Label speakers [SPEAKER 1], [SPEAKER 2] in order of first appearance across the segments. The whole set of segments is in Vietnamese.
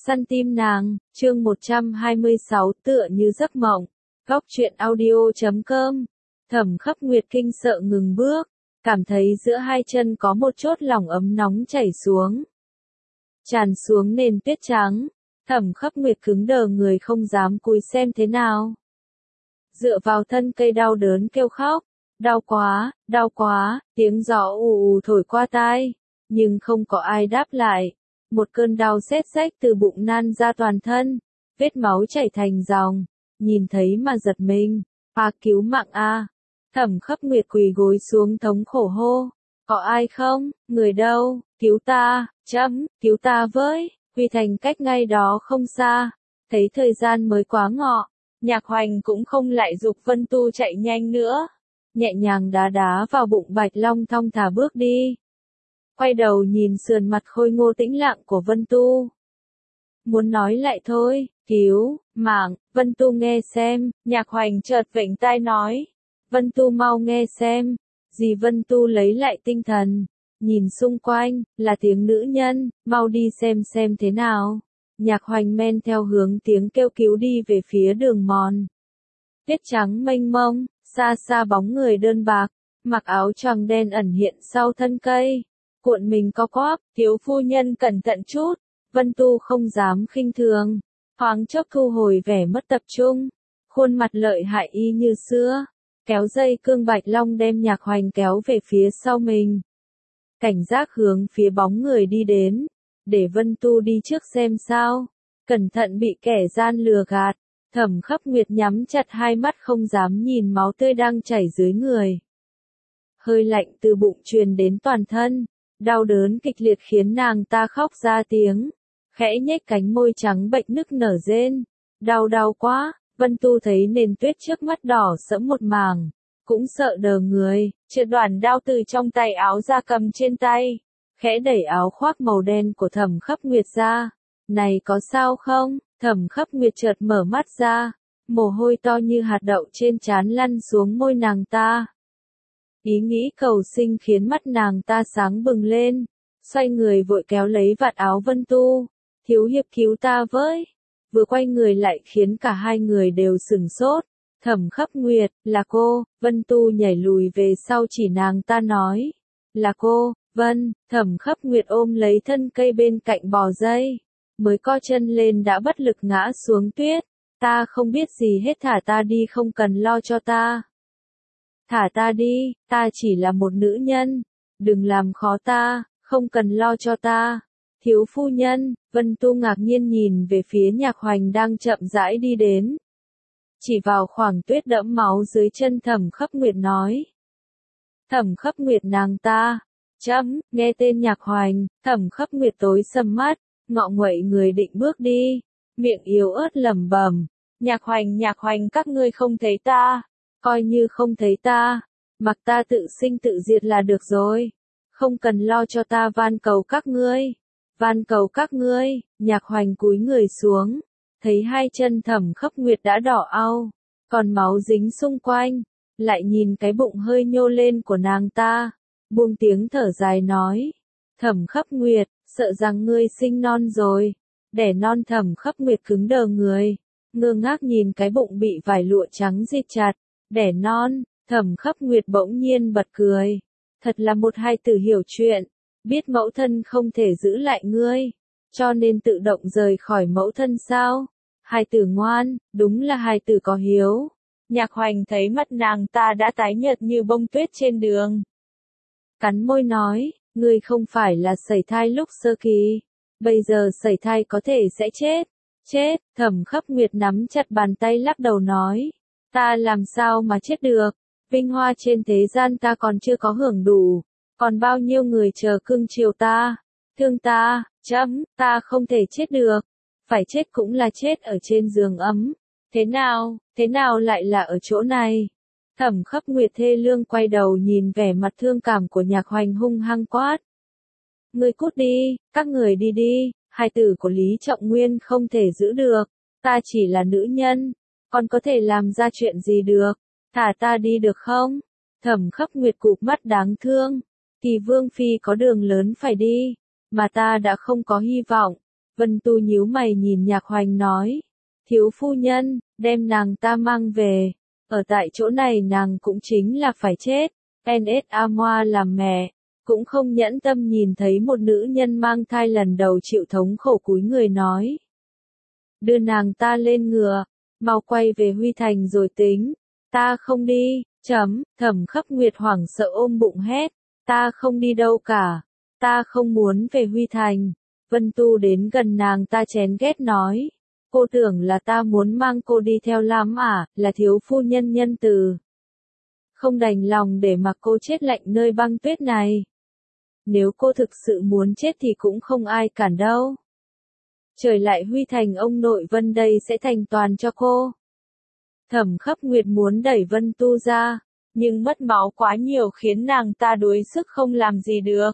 [SPEAKER 1] Săn tim nàng, chương 126 tựa như giấc mộng. Góc truyện audio.com. Thẩm Khấp Nguyệt kinh sợ ngừng bước, cảm thấy giữa hai chân có một chốt lỏng ấm nóng chảy xuống. Tràn xuống nền tuyết trắng, Thẩm Khấp Nguyệt cứng đờ người không dám cúi xem thế nào. Dựa vào thân cây đau đớn kêu khóc, đau quá, tiếng gió ù ù thổi qua tai, nhưng không có ai đáp lại. Một cơn đau rét rách từ bụng nan ra toàn thân, vết máu chảy thành dòng, nhìn thấy mà giật mình, cứu mạng a! Thẩm Khấp Nguyệt quỳ gối xuống thống khổ hô, có ai không, người đâu, cứu ta, cứu ta với, Quy Thành cách ngay đó không xa, thấy thời gian mới quá ngọ, Nhạc Hoành cũng không lại giục Vân Tu chạy nhanh nữa, nhẹ nhàng đá đá vào bụng Bạch Long thong thả bước đi. Quay đầu nhìn sườn mặt khôi ngô tĩnh lặng của Vân Tu. Muốn nói lại thôi, cứu mạng, Vân Tu nghe xem, Nhạc Hoành chợt vểnh tai nói. Vân Tu mau nghe xem, dì Vân Tu lấy lại tinh thần, nhìn xung quanh, là tiếng nữ nhân, mau đi xem thế nào. Nhạc Hoành men theo hướng tiếng kêu cứu đi về phía đường mòn. Tuyết trắng mênh mông, xa xa bóng người đơn bạc, mặc áo choàng đen ẩn hiện sau thân cây. Cuộn mình co quắp, thiếu phu nhân cẩn thận chút, Vân Tu không dám khinh thường, thoáng chốc thu hồi vẻ mất tập trung, khuôn mặt lợi hại y như xưa, kéo dây cương Bạch Long đem Nhạc Hoành kéo về phía sau mình. Cảnh giác hướng phía bóng người đi đến, để Vân Tu đi trước xem sao, cẩn thận bị kẻ gian lừa gạt. Thẩm Khấp Nguyệt nhắm chặt hai mắt không dám nhìn máu tươi đang chảy dưới người. Hơi lạnh từ bụng truyền đến toàn thân. Đau đớn kịch liệt khiến nàng ta khóc ra tiếng, khẽ nhếch cánh môi trắng bệnh nức nở rên. Đau quá, Vân Tu thấy nền tuyết trước mắt đỏ sẫm một mảng, cũng sợ đờ người, chợt đoạn đao từ trong tay áo ra cầm trên tay, khẽ đẩy áo khoác màu đen của Thẩm Khấp Nguyệt ra. Này có sao không? Thẩm Khấp Nguyệt chợt mở mắt ra, mồ hôi to như hạt đậu trên trán lăn xuống môi nàng ta. Ý nghĩ cầu sinh khiến mắt nàng ta sáng bừng lên, xoay người vội kéo lấy vạt áo Vân Tu, thiếu hiệp cứu ta với. Vừa quay người lại khiến cả hai người đều sửng sốt. Thẩm Khấp Nguyệt, là cô. Vân Tu nhảy lùi về sau chỉ nàng ta nói, là cô. Thẩm Khấp Nguyệt ôm lấy thân cây bên cạnh bò dây, mới co chân lên đã bất lực ngã xuống tuyết. Ta không biết gì hết, thả ta đi, không cần lo cho ta. Thả ta đi, ta chỉ là một nữ nhân, đừng làm khó ta, không cần lo cho ta. Thiếu phu nhân, Vân Tu ngạc nhiên nhìn về phía Nhạc Hoành đang chậm rãi đi đến. Chỉ vào khoảng tuyết đẫm máu dưới chân Thẩm Khấp Nguyệt nói. Thẩm Khấp Nguyệt nàng ta, nghe tên Nhạc Hoành, Thẩm Khấp Nguyệt tối sầm mắt, ngọ nguậy người định bước đi, miệng yếu ớt lẩm bẩm. Nhạc Hoành các ngươi không thấy ta. Coi như không thấy ta, mặc ta tự sinh tự diệt là được rồi. Không cần lo cho ta, van cầu các ngươi. Nhạc Hoành cúi người xuống, thấy hai chân Thẩm Khấp Nguyệt đã đỏ au, còn máu dính xung quanh, lại nhìn cái bụng hơi nhô lên của nàng ta, buông tiếng thở dài nói, Thẩm Khấp Nguyệt, sợ rằng ngươi sinh non rồi. Đẻ non? Thẩm Khấp Nguyệt cứng đờ người, ngơ ngác nhìn cái bụng bị vải lụa trắng dịt chặt. Đẻ non? Thẩm Khấp Nguyệt bỗng nhiên bật cười. Thật là một hài tử hiểu chuyện, biết mẫu thân không thể giữ lại ngươi, cho nên tự động rời khỏi mẫu thân sao? Hài tử ngoan, đúng là hài tử có hiếu. Nhạc Hoành thấy mắt nàng ta đã tái nhợt như bông tuyết trên đường. Cắn môi nói, ngươi không phải là sẩy thai lúc sơ kỳ, bây giờ sẩy thai có thể sẽ chết. Thẩm Khấp Nguyệt nắm chặt bàn tay lắc đầu nói. Ta làm sao mà chết được, vinh hoa trên thế gian ta còn chưa có hưởng đủ, còn bao nhiêu người chờ cưng chiều ta, thương ta, ta không thể chết được, phải chết cũng là chết ở trên giường ấm, thế nào lại là ở chỗ này. Thẩm Khấp Nguyệt thê lương quay đầu nhìn vẻ mặt thương cảm của Nhạc Hoành hung hăng quát. Ngươi cút đi, các người đi, hài tử của Lý Trọng Nguyên không thể giữ được, ta chỉ là nữ nhân. Còn có thể làm ra chuyện gì được, thả ta đi được không? Thẩm Khấp Nguyệt cụp mắt đáng thương, thì Vương Phi có đường lớn phải đi, mà ta đã không có hy vọng, Vân Tu nhíu mày nhìn Nhạc Hoành nói. Thiếu phu nhân, đem nàng ta mang về. Ở tại chỗ này nàng cũng chính là phải chết. N.S.A. Moa làm mẹ, cũng không nhẫn tâm nhìn thấy một nữ nhân mang thai lần đầu chịu thống khổ cúi người nói. Đưa nàng ta lên ngựa, mau quay về Huy Thành rồi tính. Ta không đi, Thẩm Khấp Nguyệt hoảng sợ ôm bụng hét. Ta không đi đâu cả, ta không muốn về Huy Thành. Vân Tu đến gần nàng ta chén ghét nói. Cô tưởng là ta muốn mang cô đi theo lắm à, là thiếu phu nhân nhân từ. Không đành lòng để mặc cô chết lạnh nơi băng tuyết này. Nếu cô thực sự muốn chết thì cũng không ai cản đâu. Trời lại Huy Thành ông nội Vân đây sẽ thành toàn cho cô. Thẩm Khấp Nguyệt muốn đẩy Vân Tu ra, nhưng mất máu quá nhiều khiến nàng ta đuối sức không làm gì được.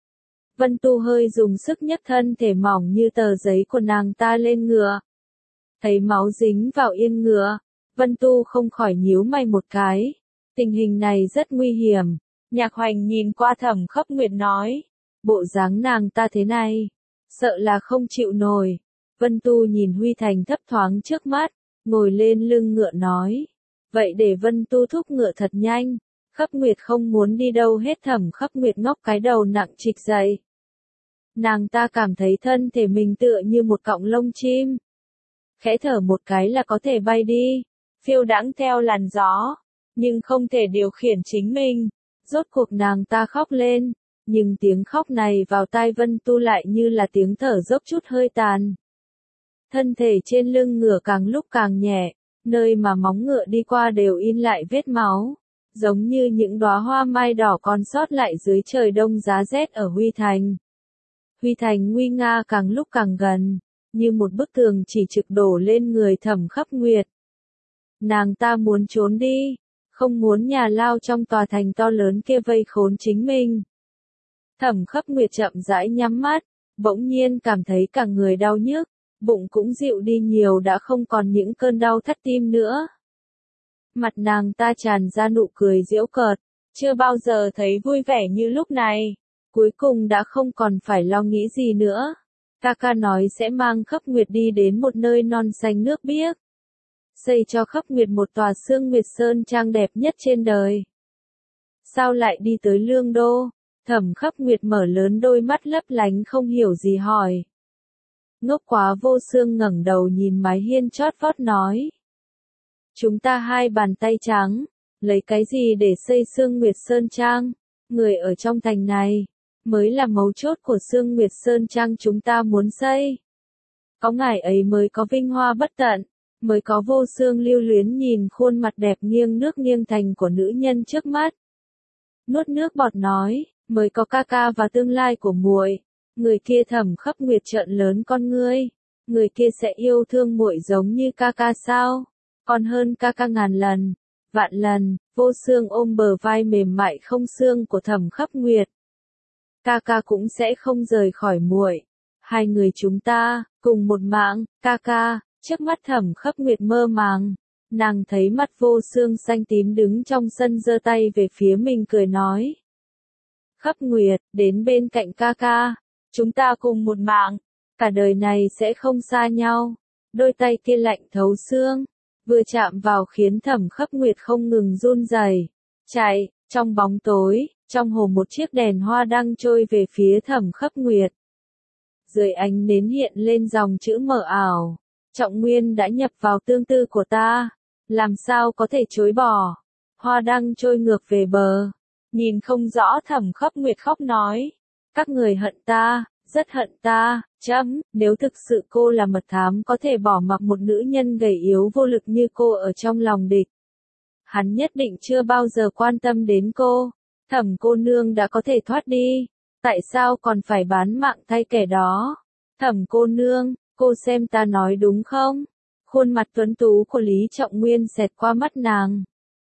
[SPEAKER 1] Vân Tu hơi dùng sức nhấc thân thể mỏng như tờ giấy của nàng ta lên ngựa. Thấy máu dính vào yên ngựa, Vân Tu không khỏi nhíu mày một cái. Tình hình này rất nguy hiểm. Nhạc Hoành nhìn qua Thẩm Khấp Nguyệt nói. Bộ dáng nàng ta thế này, sợ là không chịu nổi. Vân Tu nhìn Huy Thành thấp thoáng trước mắt, ngồi lên lưng ngựa nói. Vậy để Vân Tu thúc ngựa thật nhanh. Khấp Nguyệt không muốn đi đâu hết. Thẩm Khấp Nguyệt ngóc cái đầu nặng trịch dậy. Nàng ta cảm thấy thân thể mình tựa như một cọng lông chim. Khẽ thở một cái là có thể bay đi, phiêu đãng theo làn gió, nhưng không thể điều khiển chính mình. Rốt cuộc nàng ta khóc lên, nhưng tiếng khóc này vào tai Vân Tu lại như là tiếng thở dốc chút hơi tàn. Thân thể trên lưng ngựa càng lúc càng nhẹ, nơi mà móng ngựa đi qua đều in lại vết máu, giống như những đóa hoa mai đỏ còn sót lại dưới trời đông giá rét ở Huy Thành. Huy Thành nguy nga càng lúc càng gần, như một bức tường chỉ trực đổ lên người Thẩm Khấp Nguyệt. Nàng ta muốn trốn đi, không muốn nhà lao trong tòa thành to lớn kia vây khốn chính mình. Thẩm Khấp Nguyệt chậm rãi nhắm mắt, bỗng nhiên cảm thấy cả người đau nhức, bụng cũng dịu đi nhiều, đã không còn những cơn đau thắt tim nữa. Mặt nàng ta tràn ra nụ cười giễu cợt, chưa bao giờ thấy vui vẻ như lúc này. Cuối cùng đã không còn phải lo nghĩ gì nữa. Kaka nói sẽ mang Khấp Nguyệt đi đến một nơi non xanh nước biếc. Xây cho Khấp Nguyệt một tòa Sương Nguyệt Sơn trang đẹp nhất trên đời. Sao lại đi tới Lương Đô? Thẩm Khấp Nguyệt mở lớn đôi mắt lấp lánh không hiểu gì hỏi. Ngốc quá. Vô Sương ngẩng đầu nhìn mái hiên chót vót nói. Chúng ta hai bàn tay trắng, lấy cái gì để xây Sương Nguyệt Sơn trang? Người ở trong thành này mới là mấu chốt của Sương Nguyệt Sơn trang chúng ta muốn xây. Có ngài ấy mới có vinh hoa bất tận, mới có Vô Sương lưu luyến nhìn khuôn mặt đẹp nghiêng nước nghiêng thành của nữ nhân trước mắt. Nuốt nước bọt nói, mới có Kaka và tương lai của muội. Người kia. Thẩm Khấp Nguyệt trợn lớn con ngươi. Người kia sẽ yêu thương muội giống như Kaka sao? Còn hơn Kaka ngàn lần, vạn lần. Vô Sương ôm bờ vai mềm mại không xương của Thẩm Khấp Nguyệt. Kaka cũng sẽ không rời khỏi muội. Hai người chúng ta, cùng một mạng. Kaka. Trước mắt Thẩm Khấp Nguyệt mơ màng. Nàng thấy mắt Vô Sương xanh tím đứng trong sân giơ tay về phía mình cười nói. Khấp Nguyệt, đến bên cạnh Kaka. Chúng ta cùng một mạng. Cả đời này sẽ không xa nhau. Đôi tay kia lạnh thấu xương. Vừa chạm vào khiến Thẩm Khấp Nguyệt không ngừng run rẩy. Chạy, trong bóng tối, trong hồ một chiếc đèn hoa đang trôi về phía Thẩm Khấp Nguyệt. Dưới ánh nến hiện lên dòng chữ mờ ảo. Trọng Nguyên đã nhập vào tương tư của ta. Làm sao có thể chối bỏ. Hoa đang trôi ngược về bờ. Nhìn không rõ. Thẩm Khấp Nguyệt khóc nói. Các người hận ta, rất hận ta. Nếu thực sự cô là mật thám có thể bỏ mặc một nữ nhân gầy yếu vô lực như cô ở trong lòng địch. Hắn nhất định chưa bao giờ quan tâm đến cô. Thẩm cô nương đã có thể thoát đi. Tại sao còn phải bán mạng thay kẻ đó? Thẩm cô nương, cô xem ta nói đúng không? Khuôn mặt tuấn tú của Lý Trọng Nguyên xẹt qua mắt nàng.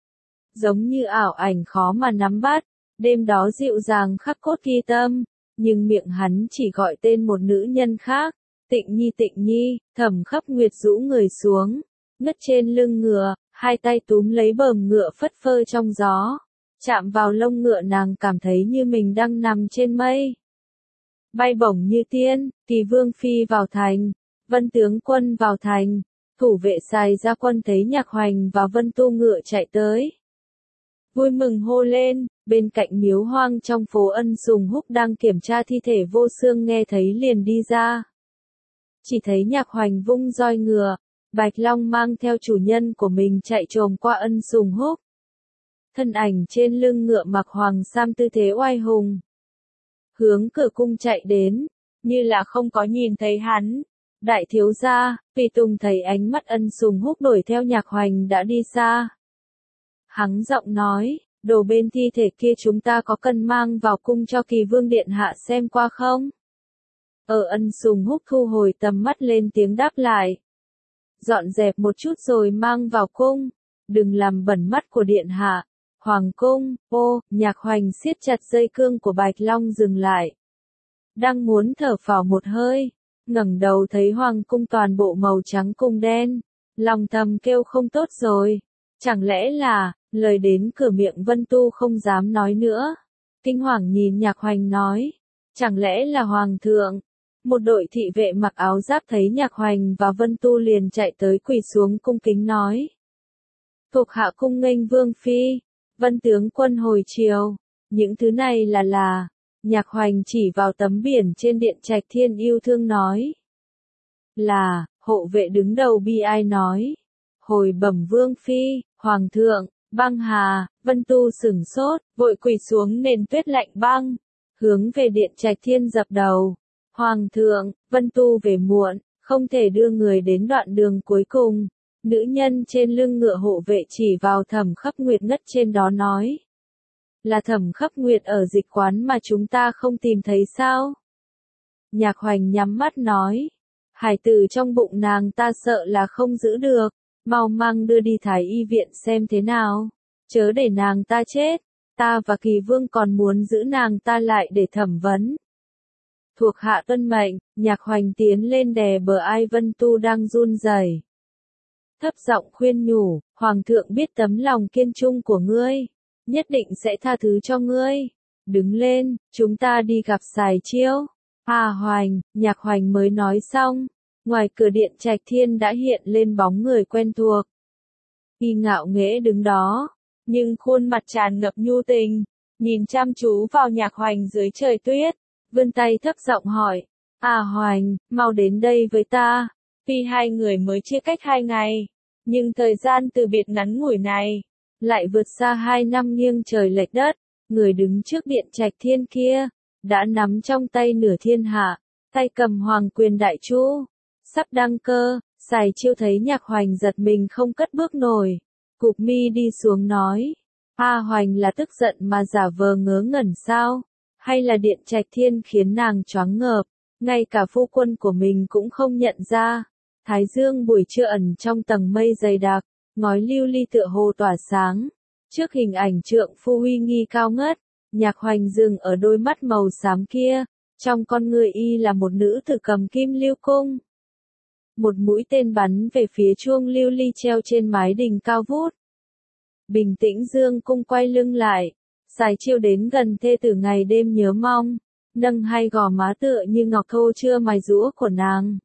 [SPEAKER 1] Giống như ảo ảnh khó mà nắm bắt. Đêm đó dịu dàng khắc cốt ghi tâm. Nhưng miệng hắn chỉ gọi tên một nữ nhân khác. Tịnh Nhi. Thẩm Khấp Nguyệt rũ người xuống, ngất trên lưng ngựa, hai tay túm lấy bờm ngựa phất phơ trong gió. Chạm vào lông ngựa nàng cảm thấy như mình đang nằm trên mây. bay bổng như tiên, Kỳ Vương Phi vào thành, Vân tướng quân vào thành, thủ vệ xài ra quân thấy Nhạc Hoành và Vân Tu ngựa chạy tới. Vui mừng hô lên, bên cạnh miếu hoang trong phố Ân Sùng Húc đang kiểm tra thi thể Vô Xương nghe thấy liền đi ra. Chỉ thấy Nhạc Hoành vung roi ngựa, Bạch Long mang theo chủ nhân của mình chạy trồm qua Ân Sùng Húc. Thân ảnh trên lưng ngựa mặc hoàng sam tư thế oai hùng. Hướng cửa cung chạy đến, như là không có nhìn thấy hắn. Đại thiếu gia, Tùy Tùng thấy ánh mắt Ân Sùng Húc đuổi theo Nhạc Hoành đã đi xa. Hắn giọng nói, đồ bên thi thể kia chúng ta có cần mang vào cung cho Kỳ Vương điện hạ xem qua không? Ân Sùng Húc thu hồi tầm mắt lên tiếng đáp lại. Dọn dẹp một chút rồi mang vào cung, đừng làm bẩn mắt của điện hạ. Hoàng cung, Nhạc Hoành siết chặt dây cương của Bạch Long dừng lại. Đang muốn thở phào một hơi, ngẩng đầu thấy hoàng cung toàn bộ màu trắng cùng đen, lòng thầm kêu không tốt rồi. Chẳng lẽ là, lời đến cửa miệng Vân Tu không dám nói nữa. Kinh hoàng nhìn Nhạc Hoành nói, chẳng lẽ là hoàng thượng? Một đội thị vệ mặc áo giáp thấy Nhạc Hoành và Vân Tu liền chạy tới quỳ xuống cung kính nói. Thuộc hạ cung nghênh Vương Phi, Vân tướng quân hồi chiều, những thứ này là. Nhạc Hoành chỉ vào tấm biển trên điện trạch thiên yêu thương nói. Là, hộ vệ đứng đầu bi ai nói. Hồi bẩm Vương Phi, Hoàng thượng, băng hà, Vân Tu sửng sốt, vội quỳ xuống nền tuyết lạnh băng, hướng về điện trạch thiên dập đầu. Hoàng thượng, Vân Tu về muộn, không thể đưa người đến đoạn đường cuối cùng. Nữ nhân trên lưng ngựa hộ vệ chỉ vào Thẩm Khắp Nguyệt ngất trên đó nói. Là Thẩm Khắp Nguyệt ở dịch quán mà chúng ta không tìm thấy sao? Nhạc Hoành nhắm mắt nói. Hải tử trong bụng nàng ta sợ là không giữ được, mau mang đưa đi Thái y viện xem thế nào. Chớ để nàng ta chết, ta và Kỳ Vương còn muốn giữ nàng ta lại để thẩm vấn. Thuộc hạ tuân mệnh, Nhạc Hoành tiến lên đè bờ ai Vân Tu đang run rẩy. Thấp giọng khuyên nhủ, Hoàng thượng biết tấm lòng kiên trung của ngươi, nhất định sẽ tha thứ cho ngươi. Đứng lên, chúng ta đi gặp Sài Chiêu. Hoành, Nhạc Hoành mới nói xong, ngoài cửa điện trạch thiên đã hiện lên bóng người quen thuộc. Y ngạo nghễ đứng đó, nhưng khuôn mặt tràn ngập nhu tình, nhìn chăm chú vào Nhạc Hoành dưới trời tuyết, vươn tay thấp giọng hỏi, Hoành, mau đến đây với ta. Tuy hai người mới chia cách 2 ngày, nhưng thời gian từ biệt ngắn ngủi này, lại vượt xa 2 năm nghiêng trời lệch đất. Người đứng trước điện trạch thiên kia, đã nắm trong tay nửa thiên hạ, tay cầm hoàng quyền đại chu. Sắp đăng cơ, Sài Chiêu thấy Nhạc Hoành giật mình không cất bước nổi, cụp mi đi xuống nói. Hoành là tức giận mà giả vờ ngớ ngẩn sao? Hay là điện trạch thiên khiến nàng choáng ngợp, ngay cả phu quân của mình cũng không nhận ra? Thái dương buổi trưa ẩn trong tầng mây dày đặc, ngói lưu ly tựa hồ tỏa sáng. Trước hình ảnh trượng phu uy nghi cao ngất, Nhạc Hoành dừng ở đôi mắt màu xám kia, trong con người y là một nữ tử cầm kim lưu cung. Một mũi tên bắn về phía chuông lưu ly treo trên mái đình cao vút. Bình tĩnh dương cung quay lưng lại, Sài Chiêu đến gần thê tử ngày đêm nhớ mong, nâng hai gò má tựa như ngọc thô chưa mài rũa của nàng.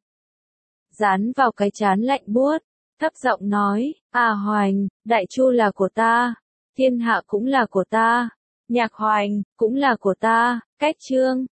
[SPEAKER 1] Dán vào cái trán lạnh buốt, thấp giọng nói, Hoành, đại chu là của ta, thiên hạ cũng là của ta, Nhạc Hoành, cũng là của ta, cách chương.